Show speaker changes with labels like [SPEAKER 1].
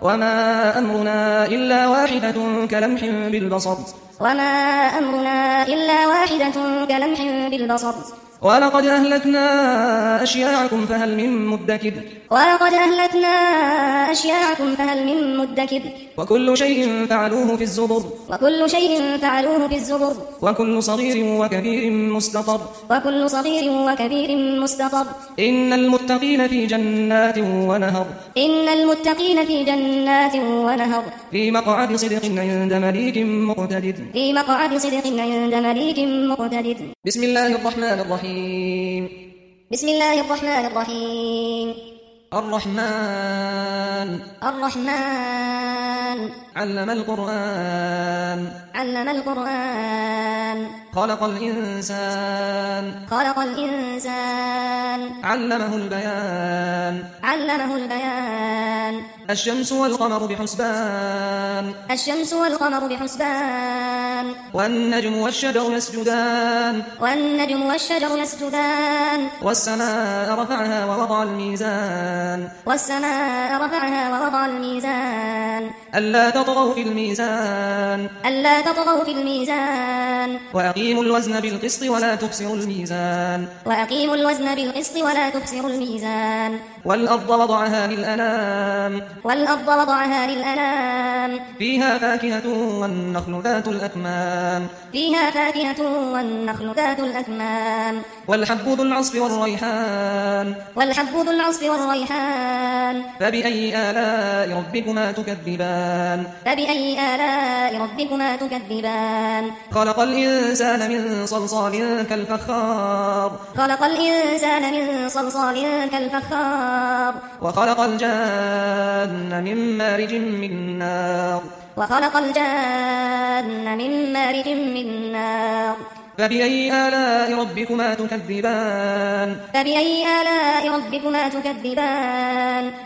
[SPEAKER 1] وما أمرنا إلا واحدة كلمح بالبصر
[SPEAKER 2] وما أمرنا إلا واحدة كلمح بالبصر
[SPEAKER 1] ولقد أهلكنا أشياعكم فهل من مدكر
[SPEAKER 2] ولقد أهلكنا أشياعكم فهل من مدكر
[SPEAKER 1] وكل شيء فعلوه في الزبر
[SPEAKER 2] وكل شيء فعلوه في الزبر
[SPEAKER 1] وكل صغير وكبير مستطر
[SPEAKER 2] وكل صغير وكبير مستطر
[SPEAKER 1] إن المتقين في جنات ونهر
[SPEAKER 2] إن المتقين في جنات ونهر
[SPEAKER 1] في مقعد صدق عند مليك مقتدر
[SPEAKER 2] في مقعد صدق عند مليك مقتدر
[SPEAKER 1] بسم الله الرحمن الرحيم
[SPEAKER 2] بسم الله الرحمن الرحيم
[SPEAKER 1] الرحمن علم القرآن
[SPEAKER 2] علم القرآن
[SPEAKER 1] خلق الإنسان علمه البيان الشمس والقمر بحسبان والنجم والشجر يسجدان والسماء رفعها ووضع الميزان ألا تطغوا في الميزان وأقيموا الوزن بالقسط ولا تخسروا الميزان والأرض وضعها للأنام فيها فاكهة والنخل ذات الأكمام والحب ذو العصف والريحان فبأي آلاء ربكما تكذبان خلق الإنسان من صلصال كالفخار وخلق الجان من مارج من نار فبأي آلاء ربكما تكذبان